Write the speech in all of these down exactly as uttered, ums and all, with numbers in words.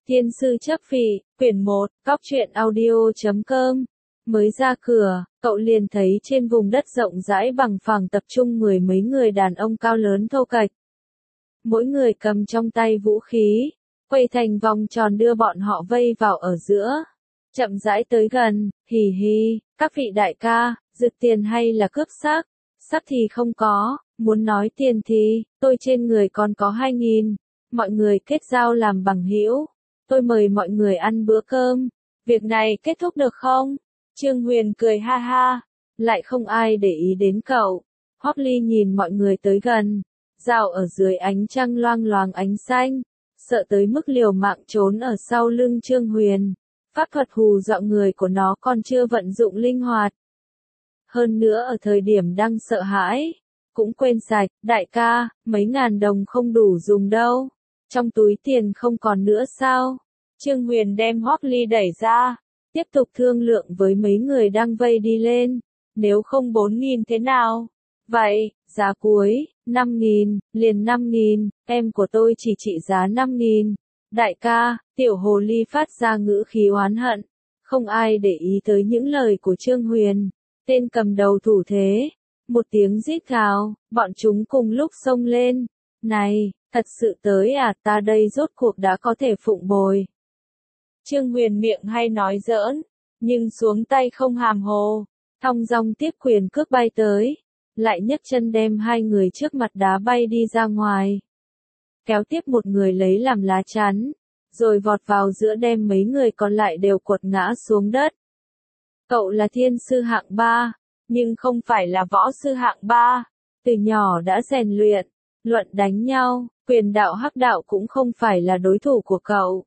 Thiên sư chấp phỉ, quyển một, cóc truyện audio chấm com. Mới ra cửa, cậu liền thấy trên vùng đất rộng rãi bằng phẳng tập trung mười mấy người đàn ông cao lớn thô kệch. Mỗi người cầm trong tay vũ khí, quay thành vòng tròn đưa bọn họ vây vào ở giữa. Chậm rãi tới gần, hì hì, các vị đại ca, rực tiền hay là cướp xác? Xác thì không có, muốn nói tiền thì, tôi trên người còn có hai nghìn. Mọi người kết giao làm bằng hữu. Tôi mời mọi người ăn bữa cơm. Việc này kết thúc được không? Trương Huyền cười ha ha. Lại không ai để ý đến cậu. Hoắc Ly nhìn mọi người tới gần. Dạo ở dưới ánh trăng loang loáng ánh xanh. Sợ tới mức liều mạng trốn ở sau lưng Trương Huyền. Pháp thuật hù dọa người của nó còn chưa vận dụng linh hoạt. Hơn nữa ở thời điểm đang sợ hãi. Cũng quên sạch, đại ca, mấy ngàn đồng không đủ dùng đâu. Trong túi tiền không còn nữa sao? Trương Huyền đem Hoắc Ly đẩy ra, tiếp tục thương lượng với mấy người đang vây đi lên. Nếu không bốn nghìn thế nào? Vậy, giá cuối, năm nghìn, liền năm nghìn, em của tôi chỉ trị giá năm nghìn. Đại ca, tiểu hồ ly phát ra ngữ khí oán hận. Không ai để ý tới những lời của Trương Huyền. Tên cầm đầu thủ thế. Một tiếng rít gào, bọn chúng cùng lúc xông lên. Này, thật sự tới à, ta đây rốt cuộc đã có thể phụng bồi. Trương Huyền miệng hay nói giỡn, nhưng xuống tay không hàm hồ, thong dong tiếp quyền cước bay tới, lại nhấc chân đem hai người trước mặt đá bay đi ra ngoài. Kéo tiếp một người lấy làm lá chắn, rồi vọt vào giữa đem mấy người còn lại đều quật ngã xuống đất. Cậu là thiên sư hạng ba, nhưng không phải là võ sư hạng ba, từ nhỏ đã rèn luyện, luận đánh nhau, quyền đạo hắc đạo cũng không phải là đối thủ của cậu.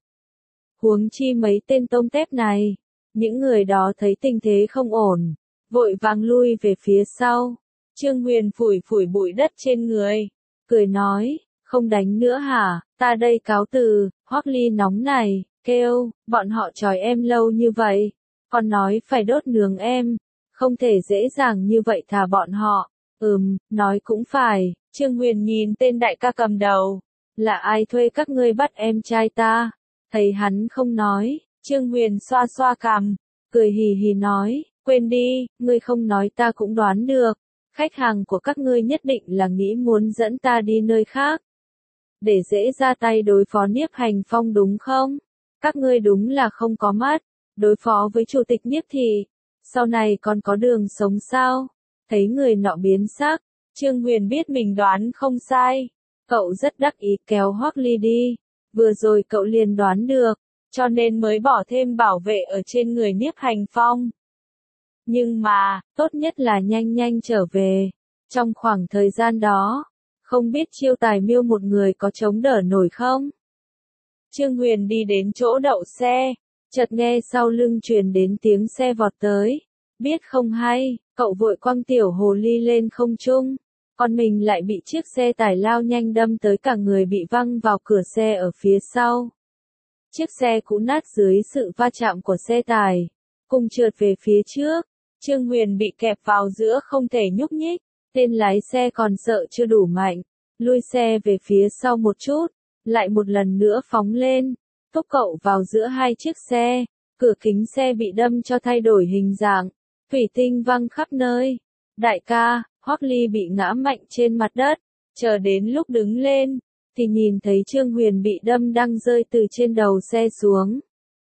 Huống chi mấy tên tôm tép này, những người đó thấy tình thế không ổn, vội vàng lui về phía sau. Trương Huyền phủi phủi bụi đất trên người, cười nói, không đánh nữa hả, ta đây cáo từ. Hoắc Ly nóng này, kêu, bọn họ trói em lâu như vậy, còn nói phải đốt nướng em, không thể dễ dàng như vậy thả bọn họ. Ừm, nói cũng phải. Trương Huyền nhìn tên đại ca cầm đầu, là ai thuê các ngươi bắt em trai ta? Thấy hắn không nói, Trương Huyền xoa xoa cằm, cười hì hì nói, quên đi, ngươi không nói ta cũng đoán được, khách hàng của các ngươi nhất định là nghĩ muốn dẫn ta đi nơi khác, để dễ ra tay đối phó Niếp Hành Phong đúng không? Các ngươi đúng là không có mắt, đối phó với chủ tịch Niếp thì, sau này còn có đường sống sao? Thấy người nọ biến sắc, Trương Huyền biết mình đoán không sai, cậu rất đắc ý kéo Hoắc Ly đi. Vừa rồi cậu liền đoán được, cho nên mới bỏ thêm bảo vệ ở trên người Niếp Hành Phong. Nhưng mà, tốt nhất là nhanh nhanh trở về. Trong khoảng thời gian đó, không biết Chiêu Tài Miêu một người có chống đỡ nổi không? Trương Huyền đi đến chỗ đậu xe, chợt nghe sau lưng truyền đến tiếng xe vọt tới. Biết không hay, cậu vội quăng tiểu hồ ly lên không trung. Còn mình lại bị chiếc xe tải lao nhanh đâm tới, cả người bị văng vào cửa xe ở phía sau. Chiếc xe cũ nát dưới sự va chạm của xe tải, cùng trượt về phía trước. Trương Huyền bị kẹp vào giữa không thể nhúc nhích, tên lái xe còn sợ chưa đủ mạnh, lui xe về phía sau một chút, lại một lần nữa phóng lên, thúc cậu vào giữa hai chiếc xe, cửa kính xe bị đâm cho thay đổi hình dạng, thủy tinh văng khắp nơi. Đại ca, Hoắc Ly bị ngã mạnh trên mặt đất, chờ đến lúc đứng lên, thì nhìn thấy Trương Huyền bị đâm đang rơi từ trên đầu xe xuống.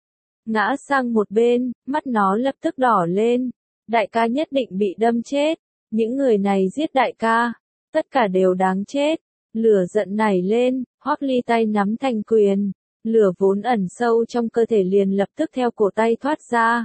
Ngã sang một bên, mắt nó lập tức đỏ lên, đại ca nhất định bị đâm chết, những người này giết đại ca, tất cả đều đáng chết. Lửa giận nảy lên, Hoắc Ly tay nắm thành quyền, lửa vốn ẩn sâu trong cơ thể liền lập tức theo cổ tay thoát ra.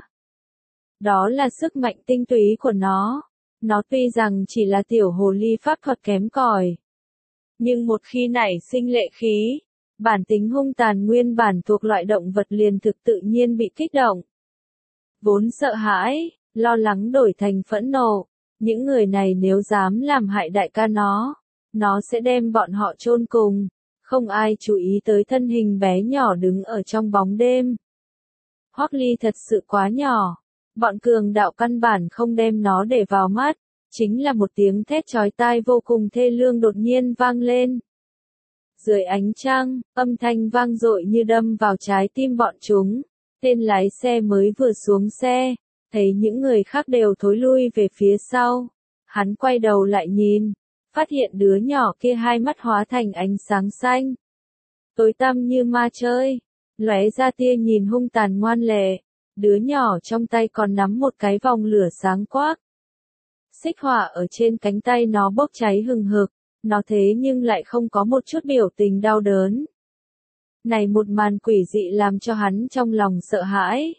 Đó là sức mạnh tinh túy của nó. Nó tuy rằng chỉ là tiểu hồ ly pháp thuật kém cỏi, nhưng một khi nảy sinh lệ khí, bản tính hung tàn nguyên bản thuộc loại động vật liền thực tự nhiên bị kích động. Vốn sợ hãi, lo lắng đổi thành phẫn nộ, những người này nếu dám làm hại đại ca nó, nó sẽ đem bọn họ chôn cùng. Không ai chú ý tới thân hình bé nhỏ đứng ở trong bóng đêm. Hoắc Ly thật sự quá nhỏ. Bọn cường đạo căn bản không đem nó để vào mắt, chính là một tiếng thét chói tai vô cùng thê lương đột nhiên vang lên. Dưới ánh trăng, âm thanh vang dội như đâm vào trái tim bọn chúng. Tên lái xe mới vừa xuống xe, thấy những người khác đều thối lui về phía sau. Hắn quay đầu lại nhìn, phát hiện đứa nhỏ kia hai mắt hóa thành ánh sáng xanh. Tối tăm như ma chơi, lóe ra tia nhìn hung tàn ngoan lệ. Đứa nhỏ trong tay còn nắm một cái vòng lửa sáng quắc. Xích hỏa ở trên cánh tay nó bốc cháy hừng hực, nó thế nhưng lại không có một chút biểu tình đau đớn. Này một màn quỷ dị làm cho hắn trong lòng sợ hãi.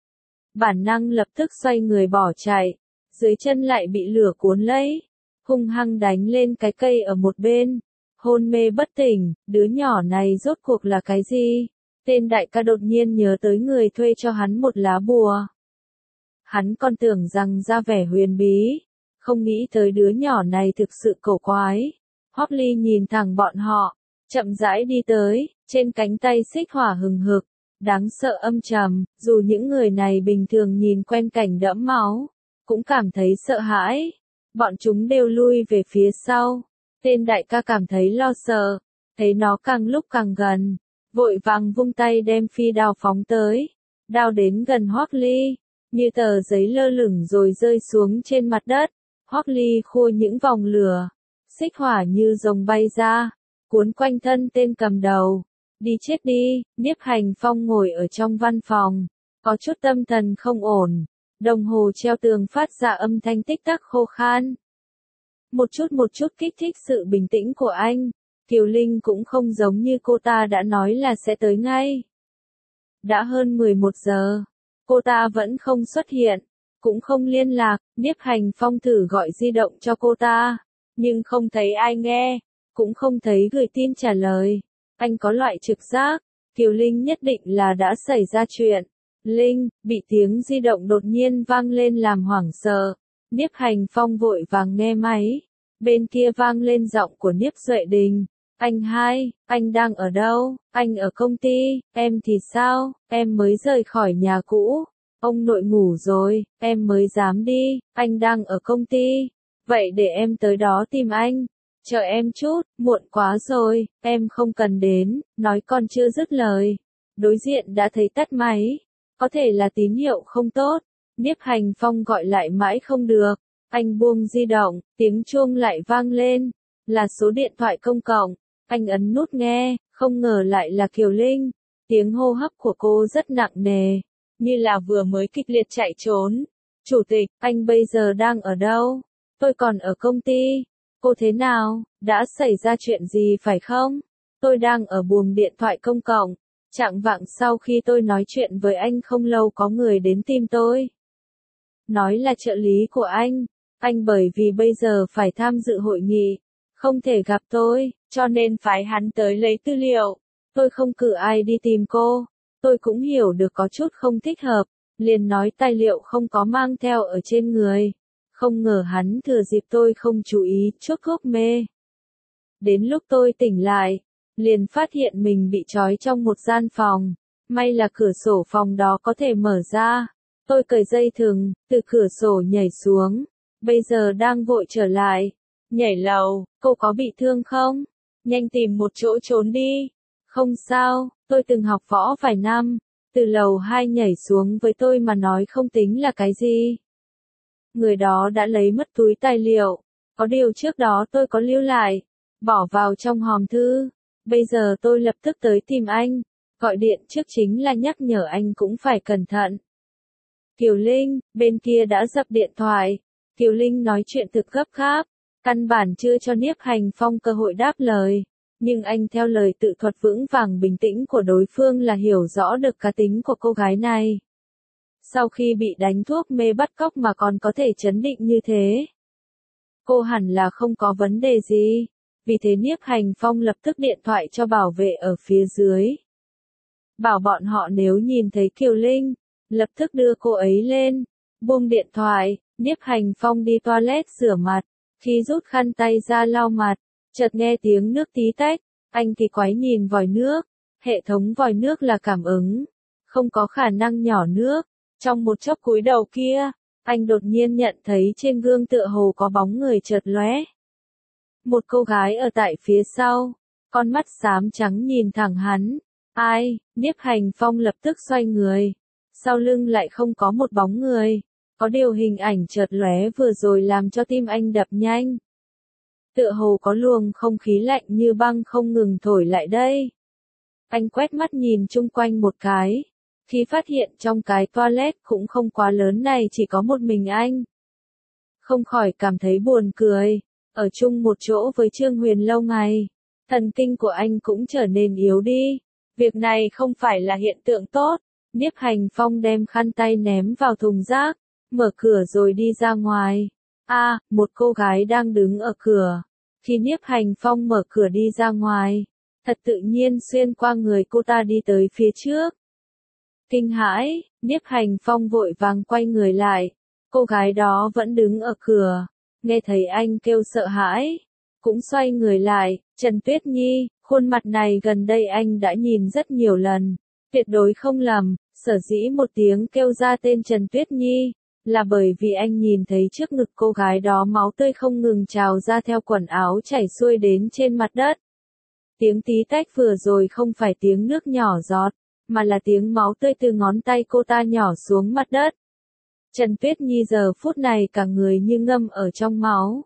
Bản năng lập tức xoay người bỏ chạy, dưới chân lại bị lửa cuốn lấy, hung hăng đánh lên cái cây ở một bên, hôn mê bất tỉnh. Đứa nhỏ này rốt cuộc là cái gì? Tên đại ca đột nhiên nhớ tới người thuê cho hắn một lá bùa. Hắn còn tưởng rằng ra vẻ huyền bí, không nghĩ tới đứa nhỏ này thực sự cổ quái. Hoắc Ly nhìn thẳng bọn họ, chậm rãi đi tới, trên cánh tay xích hỏa hừng hực, đáng sợ âm trầm. Dù những người này bình thường nhìn quen cảnh đẫm máu, cũng cảm thấy sợ hãi. Bọn chúng đều lui về phía sau. Tên đại ca cảm thấy lo sợ, thấy nó càng lúc càng gần, vội vàng vung tay đem phi đao phóng tới. Đao đến gần Hoắc Ly, như tờ giấy lơ lửng rồi rơi xuống trên mặt đất. Hoắc Ly khua những vòng lửa, xích hỏa như rồng bay ra, cuốn quanh thân tên cầm đầu. Đi chết đi. Nhiếp Hành Phong ngồi ở trong văn phòng, có chút tâm thần không ổn. Đồng hồ treo tường phát ra âm thanh tích tắc khô khan. Một chút một chút kích thích sự bình tĩnh của anh. Kiều Linh cũng không giống như cô ta đã nói là sẽ tới ngay. Đã hơn mười một giờ, cô ta vẫn không xuất hiện, cũng không liên lạc. Nhiếp Hành Phong thử gọi di động cho cô ta, nhưng không thấy ai nghe, cũng không thấy gửi tin trả lời. Anh có loại trực giác, Kiều Linh nhất định là đã xảy ra chuyện. Linh, bị tiếng di động đột nhiên vang lên làm hoảng sợ. Nhiếp Hành Phong vội vàng nghe máy. Bên kia vang lên giọng của Nhiếp Duệ Đình. Anh hai, anh đang ở đâu? Anh ở công ty. Em thì sao? Em mới rời khỏi nhà cũ. Ông nội ngủ rồi, em mới dám đi. Anh đang ở công ty. Vậy để em tới đó tìm anh. Chờ em chút, muộn quá rồi, em không cần đến. Nói còn chưa dứt lời, đối diện đã thấy tắt máy. Có thể là tín hiệu không tốt. Nhiếp Hành Phong gọi lại mãi không được. Anh buông di động, tiếng chuông lại vang lên. Là số điện thoại công cộng. Anh ấn nút nghe, không ngờ lại là Kiều Linh. Tiếng hô hấp của cô rất nặng nề, như là vừa mới kịch liệt chạy trốn. Chủ tịch, anh bây giờ đang ở đâu? Tôi còn ở công ty. Cô thế nào? Đã xảy ra chuyện gì phải không? Tôi đang ở buồng điện thoại công cộng. Trạng vạng sau khi tôi nói chuyện với anh không lâu có người đến tìm tôi. Nói là trợ lý của anh. Anh bởi vì bây giờ phải tham dự hội nghị, không thể gặp tôi, cho nên phái hắn tới lấy tư liệu. Tôi không cử ai đi tìm cô. Tôi cũng hiểu được có chút không thích hợp, liền nói tài liệu không có mang theo ở trên người. Không ngờ hắn thừa dịp tôi không chú ý chuốc thuốc mê. Đến lúc tôi tỉnh lại, liền phát hiện mình bị trói trong một gian phòng. May là cửa sổ phòng đó có thể mở ra. Tôi cởi dây thừng, từ cửa sổ nhảy xuống. Bây giờ đang vội trở lại. Nhảy lầu, cô có bị thương không? Nhanh tìm một chỗ trốn đi. Không sao, tôi từng học võ vài năm. Từ lầu hai nhảy xuống với tôi mà nói không tính là cái gì. Người đó đã lấy mất túi tài liệu. Có điều trước đó tôi có lưu lại, bỏ vào trong hòm thư. Bây giờ tôi lập tức tới tìm anh. Gọi điện trước chính là nhắc nhở anh cũng phải cẩn thận. Kiều Linh, bên kia đã dập điện thoại. Kiều Linh nói chuyện thực gấp gáp, căn bản chưa cho Nhiếp Hành Phong cơ hội đáp lời. Nhưng anh theo lời tự thuật vững vàng bình tĩnh của đối phương là hiểu rõ được cá tính của cô gái này. Sau khi bị đánh thuốc mê bắt cóc mà còn có thể trấn định như thế, cô hẳn là không có vấn đề gì. Vì thế Nhiếp Hành Phong lập tức điện thoại cho bảo vệ ở phía dưới. Bảo bọn họ nếu nhìn thấy Kiều Linh, lập tức đưa cô ấy lên. Buông điện thoại, Nhiếp Hành Phong đi toilet rửa mặt. Khi rút khăn tay ra lau mặt, chợt nghe tiếng nước tí tách. Anh thì quái nhìn vòi nước. Hệ thống vòi nước là cảm ứng, không có khả năng nhỏ nước. Trong một chốc cúi đầu kia, anh đột nhiên nhận thấy trên gương tựa hồ có bóng người chợt lóe. Một cô gái ở tại phía sau. con mắt xám trắng nhìn thẳng hắn. Ai? Nhiếp Hành Phong lập tức xoay người. Sau lưng lại không có một bóng người. Có điều hình ảnh chợt lóe vừa rồi làm cho tim anh đập nhanh. Tựa hồ có luồng không khí lạnh như băng không ngừng thổi lại đây. Anh quét mắt nhìn chung quanh một cái. Khi phát hiện trong cái toilet cũng không quá lớn này chỉ có một mình anh. Không khỏi cảm thấy buồn cười. Ở chung một chỗ với Trương Huyền lâu ngày. Thần kinh của anh cũng trở nên yếu đi. Việc này không phải là hiện tượng tốt. Nhiếp Hành Phong đem khăn tay ném vào thùng rác. Mở cửa rồi đi ra ngoài. A, à, một cô gái đang đứng ở cửa. Khi Nhiếp Hành Phong mở cửa đi ra ngoài. Thật tự nhiên xuyên qua người cô ta đi tới phía trước. Kinh hãi, Nhiếp Hành Phong vội vàng quay người lại. Cô gái đó vẫn đứng ở cửa. Nghe thấy anh kêu sợ hãi. Cũng xoay người lại. Trần Tuyết Nhi, khuôn mặt này gần đây anh đã nhìn rất nhiều lần. Tuyệt đối không lầm, sở dĩ một tiếng kêu ra tên Trần Tuyết Nhi. Là bởi vì anh nhìn thấy trước ngực cô gái đó máu tươi không ngừng trào ra theo quần áo chảy xuôi đến trên mặt đất. Tiếng tí tách vừa rồi không phải tiếng nước nhỏ giọt, mà là tiếng máu tươi từ ngón tay cô ta nhỏ xuống mặt đất. Trần Tuyết Nhi giờ phút này cả người như ngâm ở trong máu.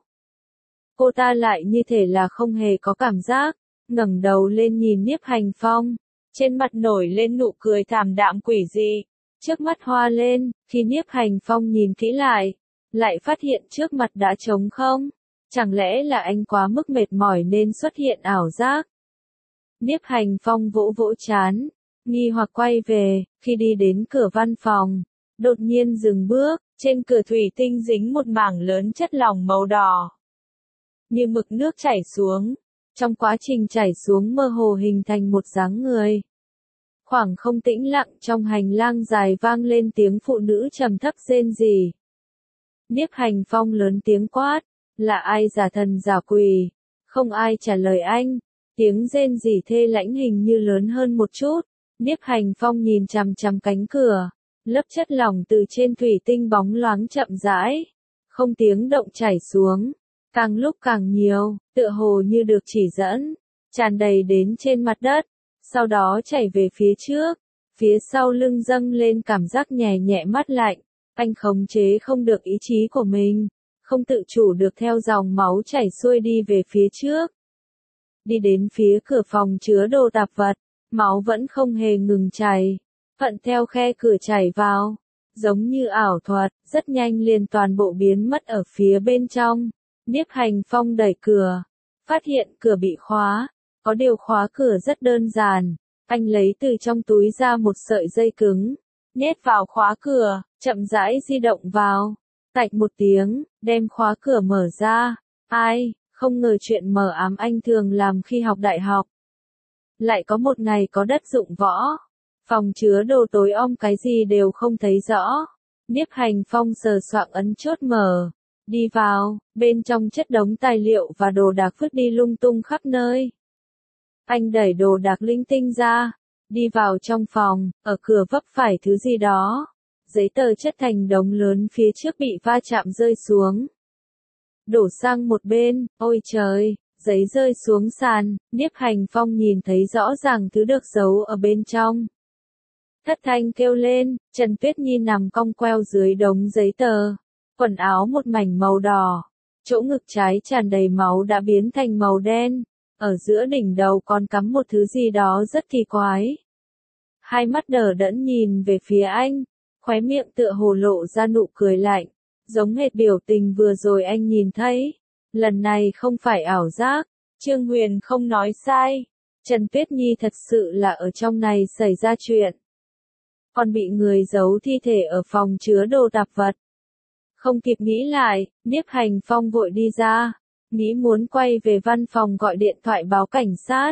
Cô ta lại như thể là không hề có cảm giác, ngẩng đầu lên nhìn Nhiếp Hành Phong, trên mặt nổi lên nụ cười thảm đạm quỷ dị. Trước mắt hoa lên, khi Nhiếp Hành Phong nhìn kỹ lại, lại phát hiện trước mặt đã trống không. Chẳng lẽ là anh quá mức mệt mỏi nên xuất hiện ảo giác? Nhiếp Hành Phong vỗ vỗ chán, nghi hoặc quay về, khi đi đến cửa văn phòng, đột nhiên dừng bước, trên cửa thủy tinh dính một mảng lớn chất lỏng màu đỏ. Như mực nước chảy xuống, trong quá trình chảy xuống mơ hồ hình thành một dáng người. Khoảng không tĩnh lặng trong hành lang dài vang lên tiếng phụ nữ trầm thấp rên rỉ. Nhiếp Hành Phong lớn tiếng quát, là ai giả thần giả quỷ? Không ai trả lời anh. Tiếng rên rỉ thê lãnh hình như lớn hơn một chút. Nhiếp Hành Phong nhìn chằm chằm cánh cửa, lớp chất lỏng từ trên thủy tinh bóng loáng chậm rãi, không tiếng động chảy xuống, càng lúc càng nhiều, tựa hồ như được chỉ dẫn, tràn đầy đến trên mặt đất. Sau đó chảy về phía trước, phía sau lưng dâng lên cảm giác nhẹ nhẹ mát lạnh, anh khống chế không được ý chí của mình, không tự chủ được theo dòng máu chảy xuôi đi về phía trước. Đi đến phía cửa phòng chứa đồ tạp vật, máu vẫn không hề ngừng chảy, thuận theo khe cửa chảy vào, giống như ảo thuật, rất nhanh liền toàn bộ biến mất ở phía bên trong. Nhiếp Hành Phong đẩy cửa, phát hiện cửa bị khóa. Có điều khóa cửa rất đơn giản, anh lấy từ trong túi ra một sợi dây cứng, nhét vào khóa cửa, chậm rãi di động vào, tạch một tiếng, đem khóa cửa mở ra. Ai, không ngờ chuyện mờ ám anh thường làm khi học đại học. Lại có một ngày có đất dụng võ, phòng chứa đồ tối om cái gì đều không thấy rõ. Nhiếp Hành Phong sờ soạng ấn chốt mở, đi vào, bên trong chất đống tài liệu và đồ đạc vứt đi lung tung khắp nơi. Anh đẩy đồ đạc linh tinh ra, đi vào trong phòng, ở cửa vấp phải thứ gì đó. Giấy tờ chất thành đống lớn phía trước bị va chạm rơi xuống. Đổ sang một bên, ôi trời, giấy rơi xuống sàn, Nhiếp Hành Phong nhìn thấy rõ ràng thứ được giấu ở bên trong. Thất thanh kêu lên, Trần Tuyết Nhi nằm cong queo dưới đống giấy tờ, quần áo một mảnh màu đỏ, chỗ ngực trái tràn đầy máu đã biến thành màu đen. Ở giữa đỉnh đầu còn cắm một thứ gì đó rất kỳ quái. Hai mắt đờ đẫn nhìn về phía anh, khóe miệng tựa hồ lộ ra nụ cười lạnh, giống hệt biểu tình vừa rồi anh nhìn thấy. Lần này không phải ảo giác, Trương Huyền không nói sai. Trần Tuyết Nhi thật sự là ở trong này xảy ra chuyện. Còn bị người giấu thi thể ở phòng chứa đồ tạp vật. Không kịp nghĩ lại, Nhiếp Hành Phong vội đi ra. Nghĩ muốn quay về văn phòng gọi điện thoại báo cảnh sát.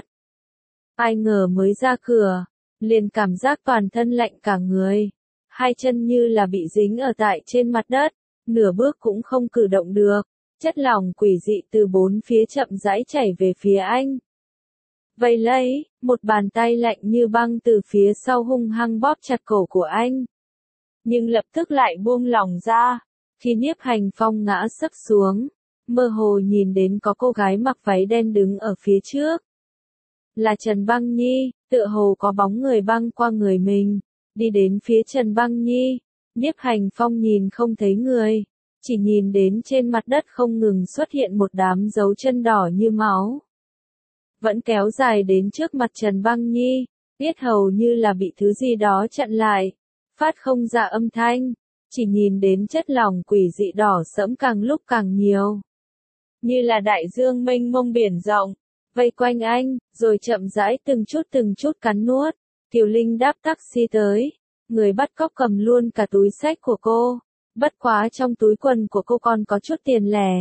Ai ngờ mới ra cửa, liền cảm giác toàn thân lạnh cả người. Hai chân như là bị dính ở tại trên mặt đất, nửa bước cũng không cử động được. Chất lỏng quỷ dị từ bốn phía chậm rãi chảy về phía anh. Vây lấy, một bàn tay lạnh như băng từ phía sau hung hăng bóp chặt cổ của anh. Nhưng lập tức lại buông lỏng ra, khi Nhiếp Hành Phong ngã sấp xuống. Mơ hồ nhìn đến có cô gái mặc váy đen đứng ở phía trước. là Trần Băng Nhi, tựa hồ có bóng người băng qua người mình, đi đến phía Trần Băng Nhi. Nhiếp Hành Phong nhìn không thấy người, chỉ nhìn đến trên mặt đất không ngừng xuất hiện một đám dấu chân đỏ như máu. Vẫn kéo dài đến trước mặt Trần Băng Nhi, yết hầu như là bị thứ gì đó chặn lại, phát không ra âm thanh, chỉ nhìn đến chất lỏng quỷ dị đỏ sẫm càng lúc càng nhiều. Như là đại dương mênh mông biển rộng, vây quanh anh, rồi chậm rãi từng chút từng chút cắn nuốt. Kiều Linh đáp taxi tới, người bắt cóc cầm luôn cả túi xách của cô, bất quá trong túi quần của cô còn có chút tiền lẻ.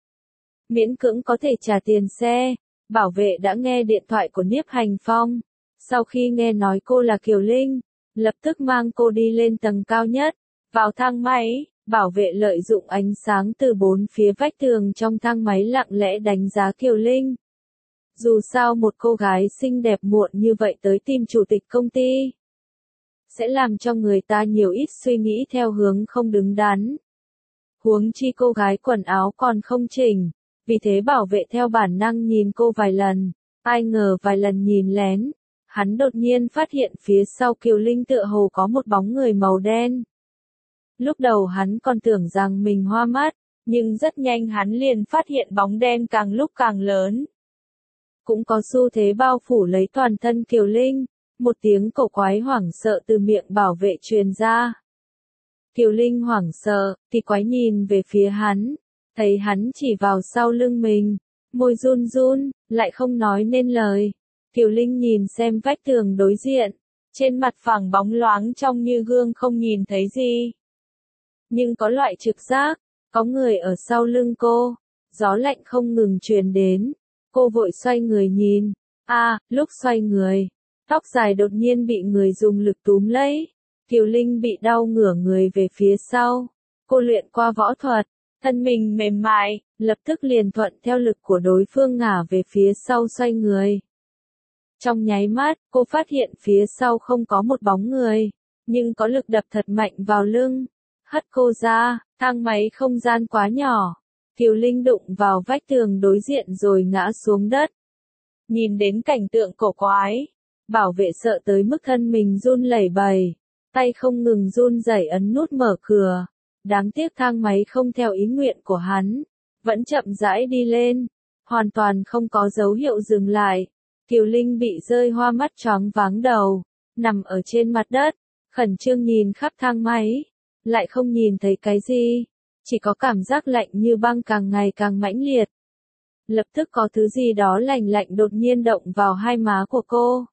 Miễn cưỡng có thể trả tiền xe, bảo vệ đã nghe điện thoại của Nhiếp Hành Phong. Sau khi nghe nói cô là Kiều Linh, lập tức mang cô đi lên tầng cao nhất, vào thang máy. Bảo vệ lợi dụng ánh sáng từ bốn phía vách tường trong thang máy lặng lẽ đánh giá Kiều Linh. Dù sao một cô gái xinh đẹp muộn như vậy tới tìm chủ tịch công ty, sẽ làm cho người ta nhiều ít suy nghĩ theo hướng không đứng đắn. Huống chi cô gái quần áo còn không chỉnh, vì thế bảo vệ theo bản năng nhìn cô vài lần, ai ngờ vài lần nhìn lén, hắn đột nhiên phát hiện phía sau Kiều Linh tựa hồ có một bóng người màu đen. Lúc đầu hắn còn tưởng rằng mình hoa mắt, nhưng rất nhanh hắn liền phát hiện bóng đen càng lúc càng lớn. Cũng có xu thế bao phủ lấy toàn thân Kiều Linh, một tiếng cổ quái hoảng sợ từ miệng bảo vệ truyền ra. Kiều Linh hoảng sợ, thì quái nhìn về phía hắn, thấy hắn chỉ vào sau lưng mình, môi run run, lại không nói nên lời. Kiều Linh nhìn xem vách tường đối diện, trên mặt phẳng bóng loáng trông như gương không nhìn thấy gì. Nhưng có loại trực giác, có người ở sau lưng cô, gió lạnh không ngừng truyền đến, cô vội xoay người nhìn, a, à, lúc xoay người, tóc dài đột nhiên bị người dùng lực túm lấy, Kiều Linh bị đau ngửa người về phía sau, cô luyện qua võ thuật, thân mình mềm mại, lập tức liền thuận theo lực của đối phương ngả về phía sau xoay người. Trong nháy mắt, cô phát hiện phía sau không có một bóng người, nhưng có lực đập thật mạnh vào lưng. Hất cô ra, thang máy không gian quá nhỏ. Kiều Linh đụng vào vách tường đối diện rồi ngã xuống đất. Nhìn đến cảnh tượng cổ quái, bảo vệ sợ tới mức thân mình run lẩy bẩy, tay không ngừng run rẩy ấn nút mở cửa. Đáng tiếc thang máy không theo ý nguyện của hắn, vẫn chậm rãi đi lên, hoàn toàn không có dấu hiệu dừng lại. Kiều Linh bị rơi hoa mắt choáng váng đầu, nằm ở trên mặt đất, khẩn trương nhìn khắp thang máy. Lại không nhìn thấy cái gì, chỉ có cảm giác lạnh như băng càng ngày càng mãnh liệt. Lập tức có thứ gì đó lạnh lạnh đột nhiên động vào hai má của cô.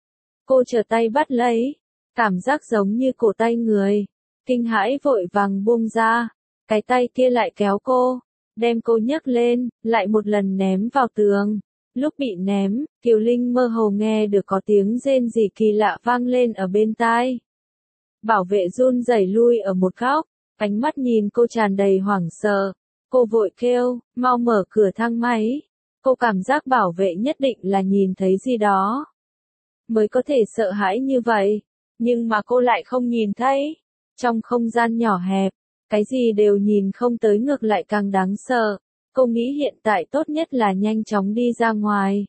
Cô trở tay bắt lấy, cảm giác giống như cổ tay người, kinh hãi vội vàng buông ra, cái tay kia lại kéo cô, đem cô nhấc lên, lại một lần ném vào tường. Lúc bị ném, Kiều Linh mơ hồ nghe được có tiếng rên rỉ kỳ lạ vang lên ở bên tai. Bảo vệ run rẩy lui ở một góc, ánh mắt nhìn cô tràn đầy hoảng sợ. Cô vội kêu, mau mở cửa thang máy. Cô cảm giác bảo vệ nhất định là nhìn thấy gì đó, mới có thể sợ hãi như vậy. Nhưng mà cô lại không nhìn thấy. Trong không gian nhỏ hẹp, cái gì đều nhìn không tới ngược lại càng đáng sợ. Cô nghĩ hiện tại tốt nhất là nhanh chóng đi ra ngoài.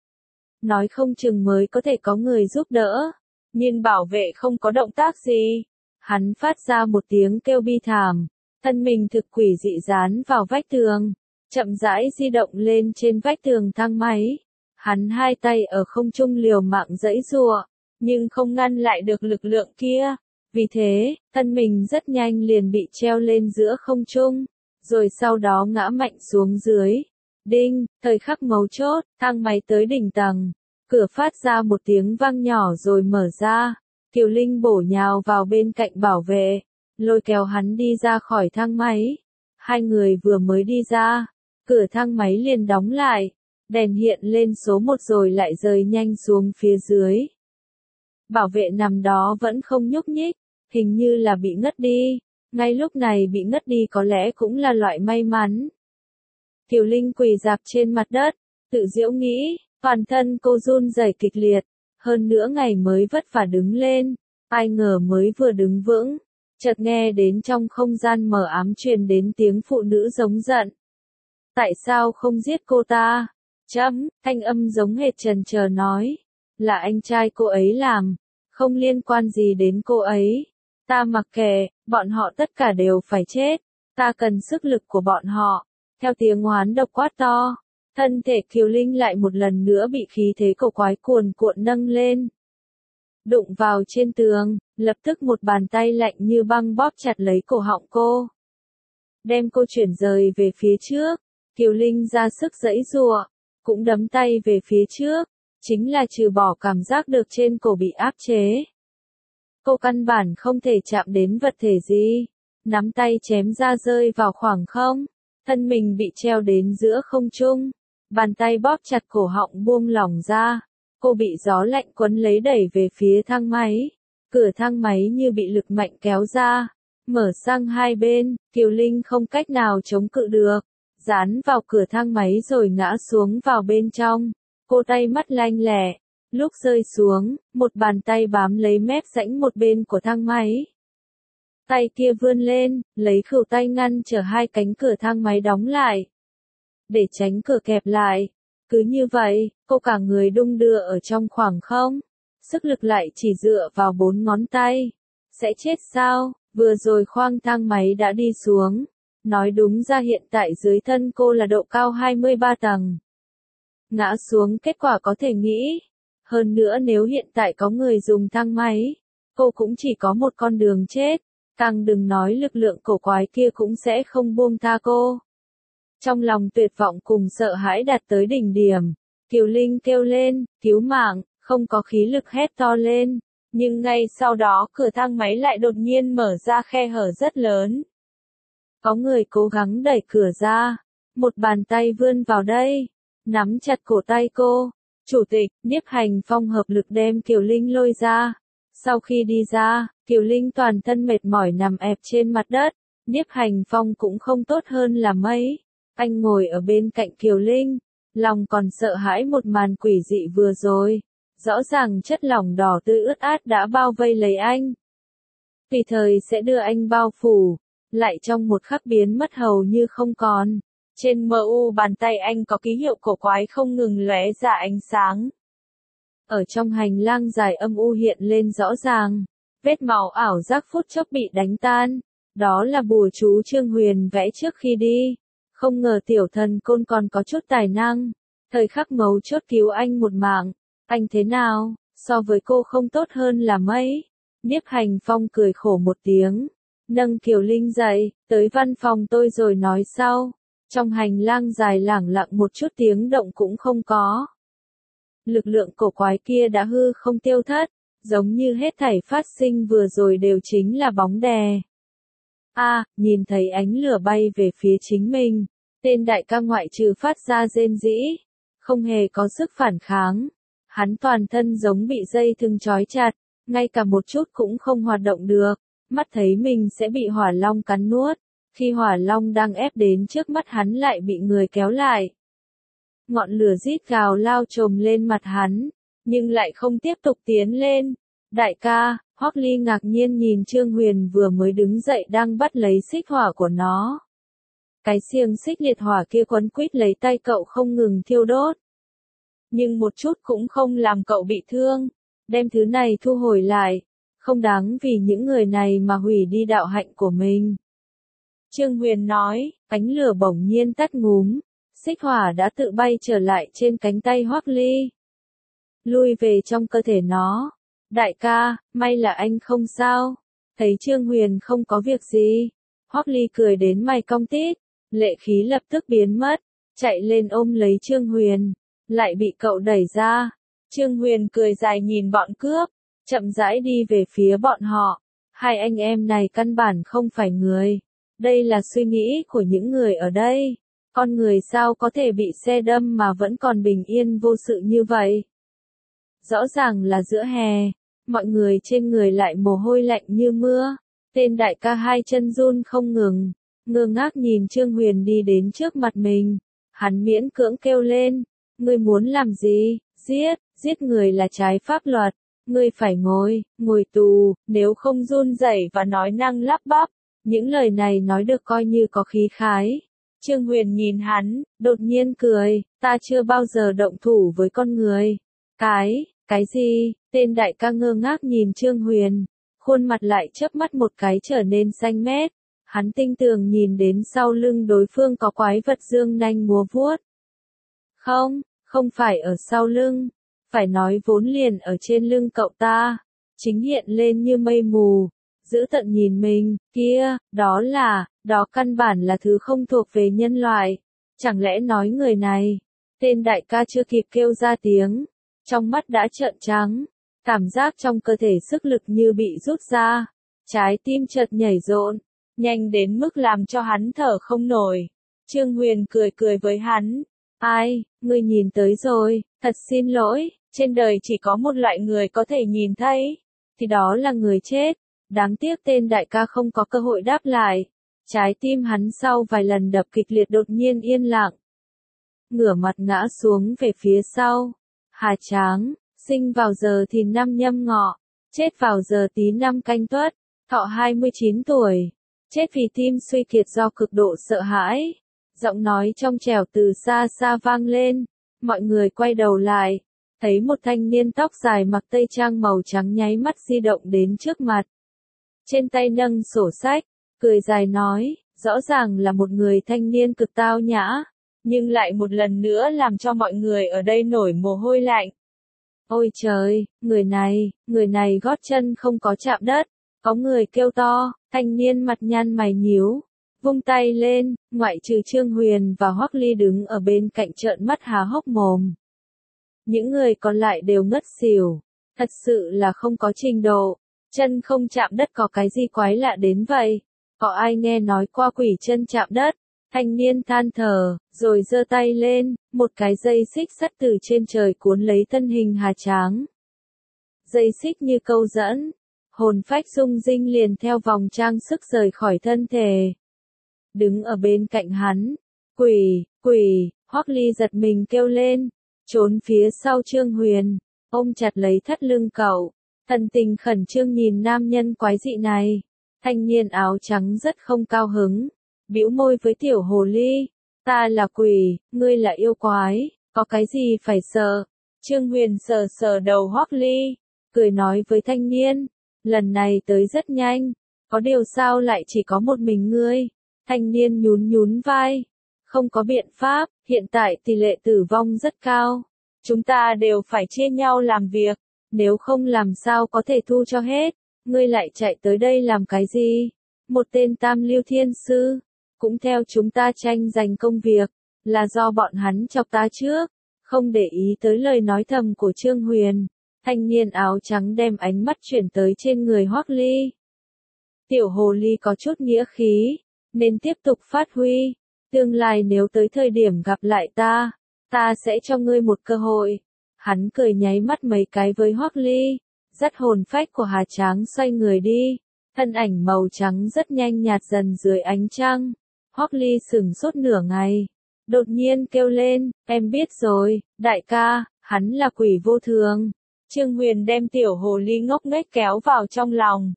Nói không chừng mới có thể có người giúp đỡ. Nhưng bảo vệ không có động tác gì. Hắn phát ra một tiếng kêu bi thảm. Thân mình thực quỷ dị dán vào vách tường. Chậm rãi di động lên trên vách tường thang máy. Hắn hai tay ở không trung liều mạng giãy giụa, nhưng không ngăn lại được lực lượng kia. Vì thế, thân mình rất nhanh liền bị treo lên giữa không trung, rồi sau đó ngã mạnh xuống dưới. Đinh, thời khắc mấu chốt, thang máy tới đỉnh tầng. Cửa phát ra một tiếng vang nhỏ rồi mở ra. Kiều Linh bổ nhào vào bên cạnh bảo vệ, lôi kéo hắn đi ra khỏi thang máy. Hai người vừa mới đi ra, cửa thang máy liền đóng lại. Đèn hiện lên số một rồi lại rời nhanh xuống phía dưới. Bảo vệ nằm đó vẫn không nhúc nhích, hình như là bị ngất đi. Ngay lúc này bị ngất đi có lẽ cũng là loại may mắn. Kiều Linh quỳ rạp trên mặt đất, tự giễu nghĩ, toàn thân cô run rẩy kịch liệt, hơn nữa ngày mới vất vả đứng lên, ai ngờ mới vừa đứng vững, chợt nghe đến trong không gian mờ ám truyền đến tiếng phụ nữ giống giận. Tại sao không giết cô ta? Chấm, thanh âm giống hệt trần chờ nói. Là anh trai cô ấy làm, không liên quan gì đến cô ấy. Ta mặc kệ, bọn họ tất cả đều phải chết. Ta cần sức lực của bọn họ. Theo tiếng oán độc quát to, thân thể Kiều Linh lại một lần nữa bị khí thế cổ quái cuồn cuộn nâng lên. Đụng vào trên tường, lập tức một bàn tay lạnh như băng bóp chặt lấy cổ họng cô. Đem cô chuyển rời về phía trước, Kiều Linh ra sức giãy giụa, cũng đấm tay về phía trước, chính là trừ bỏ cảm giác được trên cổ bị áp chế. Cô căn bản không thể chạm đến vật thể gì, nắm tay chém ra rơi vào khoảng không, thân mình bị treo đến giữa không trung, bàn tay bóp chặt cổ họng buông lỏng ra, cô bị gió lạnh quấn lấy đẩy về phía thang máy, cửa thang máy như bị lực mạnh kéo ra, mở sang hai bên, Kiều Linh không cách nào chống cự được, dán vào cửa thang máy rồi ngã xuống vào bên trong, cô tay mắt lanh lẹ. Lúc rơi xuống, một bàn tay bám lấy mép rãnh một bên của thang máy. Tay kia vươn lên, lấy khuỷu tay ngăn trở hai cánh cửa thang máy đóng lại. Để tránh cửa kẹp lại. Cứ như vậy, cô cả người đung đưa ở trong khoảng không. Sức lực lại chỉ dựa vào bốn ngón tay. Sẽ chết sao? Vừa rồi khoang thang máy đã đi xuống. Nói đúng ra hiện tại dưới thân cô là độ cao hai mươi ba tầng. Ngã xuống kết quả có thể nghĩ. Hơn nữa nếu hiện tại có người dùng thang máy, cô cũng chỉ có một con đường chết, càng đừng nói lực lượng cổ quái kia cũng sẽ không buông tha cô. Trong lòng tuyệt vọng cùng sợ hãi đạt tới đỉnh điểm, Kiều Linh kêu lên, cứu mạng, không có khí lực hét to lên, nhưng ngay sau đó cửa thang máy lại đột nhiên mở ra khe hở rất lớn. Có người cố gắng đẩy cửa ra, một bàn tay vươn vào đây, nắm chặt cổ tay cô. Chủ tịch, Nhiếp Hành Phong hợp lực đem Kiều Linh lôi ra. Sau khi đi ra, Kiều Linh toàn thân mệt mỏi nằm ẹp trên mặt đất. Nhiếp Hành Phong cũng không tốt hơn là mấy. Anh ngồi ở bên cạnh Kiều Linh, lòng còn sợ hãi một màn quỷ dị vừa rồi. Rõ ràng chất lỏng đỏ tươi ướt át đã bao vây lấy anh. Tùy thời sẽ đưa anh bao phủ, lại trong một khắc biến mất hầu như không còn. Trên mu bàn tay anh có ký hiệu cổ quái không ngừng lóe ra ánh sáng. Ở trong hành lang dài âm u hiện lên rõ ràng, vết máu ảo giác phút chốc bị đánh tan. Đó là bùa chú Trương Huyền vẽ trước khi đi. Không ngờ tiểu thần côn còn có chút tài năng. Thời khắc mấu chốt cứu anh một mạng. Anh thế nào, so với cô không tốt hơn là mấy. Nhiếp Hành Phong cười khổ một tiếng. Nâng Kiều Linh dậy, tới văn phòng tôi rồi nói sau. Trong hành lang dài lẳng lặng một chút tiếng động cũng không có. Lực lượng cổ quái kia đã hư không tiêu thất, giống như hết thảy phát sinh vừa rồi đều chính là bóng đè. A, à, nhìn thấy ánh lửa bay về phía chính mình, tên đại ca ngoại trừ phát ra rên rỉ, không hề có sức phản kháng. Hắn toàn thân giống bị dây thừng trói chặt, ngay cả một chút cũng không hoạt động được, mắt thấy mình sẽ bị hỏa long cắn nuốt. Khi hỏa long đang ép đến trước mắt hắn lại bị người kéo lại. Ngọn lửa rít gào lao trồm lên mặt hắn, nhưng lại không tiếp tục tiến lên. Đại ca, Hoắc Ly ngạc nhiên nhìn Trương Huyền vừa mới đứng dậy đang bắt lấy xích hỏa của nó. Cái xiềng xích liệt hỏa kia quấn quýt lấy tay cậu không ngừng thiêu đốt. Nhưng một chút cũng không làm cậu bị thương. Đem thứ này thu hồi lại. Không đáng vì những người này mà hủy đi đạo hạnh của mình. Trương Huyền nói, cánh lửa bỗng nhiên tắt ngúm, xích hỏa đã tự bay trở lại trên cánh tay Hoắc Ly. Lui về trong cơ thể nó. Đại ca, may là anh không sao. Thấy Trương Huyền không có việc gì. Hoắc Ly cười đến mày cong tít, lệ khí lập tức biến mất, chạy lên ôm lấy Trương Huyền, lại bị cậu đẩy ra. Trương Huyền cười dài nhìn bọn cướp, chậm rãi đi về phía bọn họ. Hai anh em này căn bản không phải người. Đây là suy nghĩ của những người ở đây. Con người sao có thể bị xe đâm mà vẫn còn bình yên vô sự như vậy? Rõ ràng là giữa hè, mọi người trên người lại mồ hôi lạnh như mưa. Tên đại ca hai chân run không ngừng, ngơ ngác nhìn Trương Huyền đi đến trước mặt mình. Hắn miễn cưỡng kêu lên, ngươi muốn làm gì? Giết, giết người là trái pháp luật. Ngươi phải ngồi, ngồi tù, nếu không run rẩy và nói năng lắp bắp. Những lời này nói được coi như có khí khái. Trương Huyền nhìn hắn, đột nhiên cười, ta chưa bao giờ động thủ với con người. Cái, cái gì? Tên đại ca ngơ ngác nhìn Trương Huyền, khuôn mặt lại chớp mắt một cái trở nên xanh mét. Hắn tinh tường nhìn đến sau lưng đối phương có quái vật dương nanh múa vuốt. Không, không phải ở sau lưng, phải nói vốn liền ở trên lưng cậu ta, chính hiện lên như mây mù, giữ tận nhìn mình, kia, đó là, đó căn bản là thứ không thuộc về nhân loại, chẳng lẽ nói người này, tên đại ca chưa kịp kêu ra tiếng, trong mắt đã trợn trắng, cảm giác trong cơ thể sức lực như bị rút ra, trái tim chợt nhảy rộn, nhanh đến mức làm cho hắn thở không nổi. Trương Huyền cười cười với hắn, ai, ngươi nhìn tới rồi, thật xin lỗi, trên đời chỉ có một loại người có thể nhìn thấy, thì đó là người chết. Đáng tiếc tên đại ca không có cơ hội đáp lại. Trái tim hắn sau vài lần đập kịch liệt đột nhiên yên lặng. Ngửa mặt ngã xuống về phía sau. Hà Tráng, sinh vào giờ thì năm nhâm ngọ, chết vào giờ tí năm canh tuất, thọ hai mươi chín tuổi, chết vì tim suy kiệt do cực độ sợ hãi. Giọng nói trong trẻo từ xa xa vang lên, mọi người quay đầu lại, thấy một thanh niên tóc dài mặc tây trang màu trắng nháy mắt di động đến trước mặt. Trên tay nâng sổ sách, cười dài nói, rõ ràng là một người thanh niên cực tao nhã, nhưng lại một lần nữa làm cho mọi người ở đây nổi mồ hôi lạnh. Ôi trời, người này, người này gót chân không có chạm đất, có người kêu to, thanh niên mặt nhăn mày nhíu, vung tay lên, ngoại trừ Trương Huyền và Hoắc Ly đứng ở bên cạnh trợn mắt há hốc mồm. Những người còn lại đều ngất xỉu, thật sự là không có trình độ. Chân không chạm đất có cái gì quái lạ đến vậy? Có ai nghe nói qua quỷ chân chạm đất? Thanh niên than thở, rồi giơ tay lên, một cái dây xích sắt từ trên trời cuốn lấy thân hình Hà Tráng. Dây xích như câu dẫn, hồn phách rung rinh liền theo vòng trang sức rời khỏi thân thể. Đứng ở bên cạnh hắn, quỷ, quỷ, Hoắc Ly giật mình kêu lên, trốn phía sau Trương Huyền, ôm chặt lấy thắt lưng cậu. Thần tình khẩn trương nhìn nam nhân quái dị này, thanh niên áo trắng rất không cao hứng, bĩu môi với tiểu hồ ly, ta là quỷ, ngươi là yêu quái, có cái gì phải sợ? Trương Huyền sờ sờ đầu Hoắc Ly, cười nói với thanh niên, lần này tới rất nhanh, có điều sao lại chỉ có một mình ngươi? Thanh niên nhún nhún vai, không có biện pháp, hiện tại tỷ lệ tử vong rất cao, chúng ta đều phải chia nhau làm việc. Nếu không làm sao có thể thu cho hết, ngươi lại chạy tới đây làm cái gì? Một tên tam lưu thiên sư, cũng theo chúng ta tranh giành công việc, là do bọn hắn chọc ta trước, không để ý tới lời nói thầm của Trương Huyền. Thanh niên áo trắng đem ánh mắt chuyển tới trên người Hoắc Ly. Tiểu hồ ly có chút nghĩa khí, nên tiếp tục phát huy, tương lai nếu tới thời điểm gặp lại ta, ta sẽ cho ngươi một cơ hội. Hắn cười nháy mắt mấy cái với Hoắc Ly, dắt hồn phách của Hà Tráng xoay người đi, thân ảnh màu trắng rất nhanh nhạt dần dưới ánh trăng. Hoắc Ly sững sốt nửa ngày, đột nhiên kêu lên, em biết rồi, đại ca, hắn là quỷ vô thường. Trương Huyền đem tiểu hồ ly ngốc nghếch kéo vào trong lòng,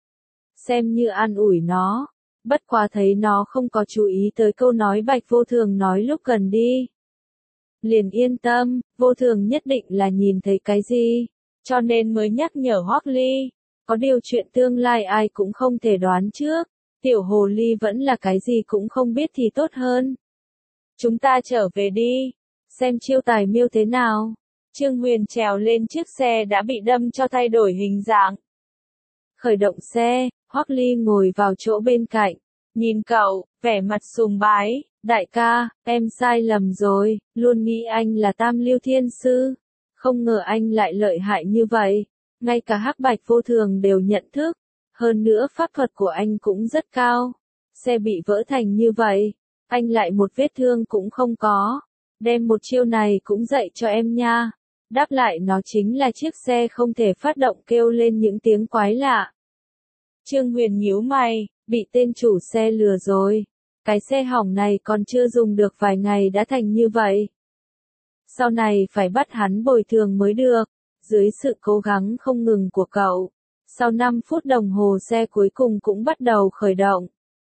xem như an ủi nó, bất quá thấy nó không có chú ý tới câu nói bạch vô thường nói lúc gần đi. Liền yên tâm, vô thường nhất định là nhìn thấy cái gì, cho nên mới nhắc nhở Hoắc Ly. Có điều chuyện tương lai ai cũng không thể đoán trước, tiểu hồ ly vẫn là cái gì cũng không biết thì tốt hơn. Chúng ta trở về đi, xem chiêu tài miêu thế nào. Trương Huyền trèo lên chiếc xe đã bị đâm cho thay đổi hình dạng. Khởi động xe, Hoắc Ly ngồi vào chỗ bên cạnh, nhìn cậu, vẻ mặt sùng bái, đại ca, em sai lầm rồi, luôn nghĩ anh là tam lưu thiên sư, không ngờ anh lại lợi hại như vậy, ngay cả hắc bạch vô thường đều nhận thức, hơn nữa pháp thuật của anh cũng rất cao, xe bị vỡ thành như vậy, anh lại một vết thương cũng không có, đem một chiêu này cũng dạy cho em nha. Đáp lại nó chính là chiếc xe không thể phát động kêu lên những tiếng quái lạ. Trương Huyền nhíu mày, bị tên chủ xe lừa rồi. Cái xe hỏng này còn chưa dùng được vài ngày đã thành như vậy. Sau này phải bắt hắn bồi thường mới được, dưới sự cố gắng không ngừng của cậu. Sau năm phút đồng hồ xe cuối cùng cũng bắt đầu khởi động.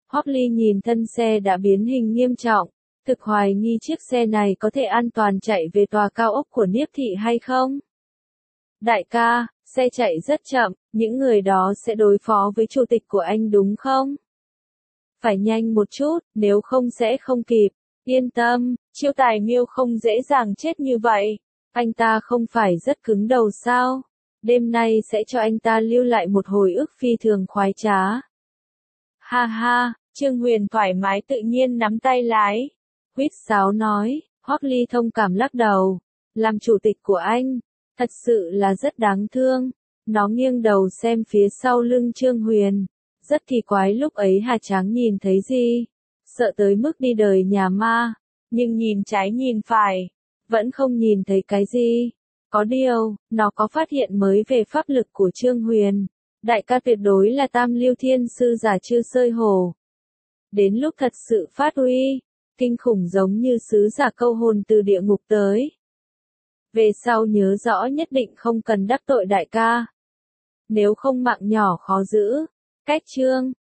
Hoắc Ly nhìn thân xe đã biến hình nghiêm trọng, thực hoài nghi chiếc xe này có thể an toàn chạy về tòa cao ốc của Niếp thị hay không. Đại ca, xe chạy rất chậm, những người đó sẽ đối phó với chủ tịch của anh đúng không? Phải nhanh một chút, nếu không sẽ không kịp. Yên tâm, Chiêu Tài Miêu không dễ dàng chết như vậy. Anh ta không phải rất cứng đầu sao? Đêm nay sẽ cho anh ta lưu lại một hồi ức phi thường khoái trá. Ha ha, Trương Huyền thoải mái tự nhiên nắm tay lái. Huýt sáo nói, Hoắc Ly thông cảm lắc đầu. Làm chủ tịch của anh, thật sự là rất đáng thương. Nó nghiêng đầu xem phía sau lưng Trương Huyền. Rất kỳ quái lúc ấy Hà Tráng nhìn thấy gì? Sợ tới mức đi đời nhà ma. Nhưng nhìn trái nhìn phải, vẫn không nhìn thấy cái gì. Có điều, nó có phát hiện mới về pháp lực của Trương Huyền. Đại ca tuyệt đối là tam lưu thiên sư giả chư sơi hồ. Đến lúc thật sự phát uy, kinh khủng giống như sứ giả câu hồn từ địa ngục tới. Về sau nhớ rõ nhất định không cần đắc tội đại ca. Nếu không mạng nhỏ khó giữ. Cách chương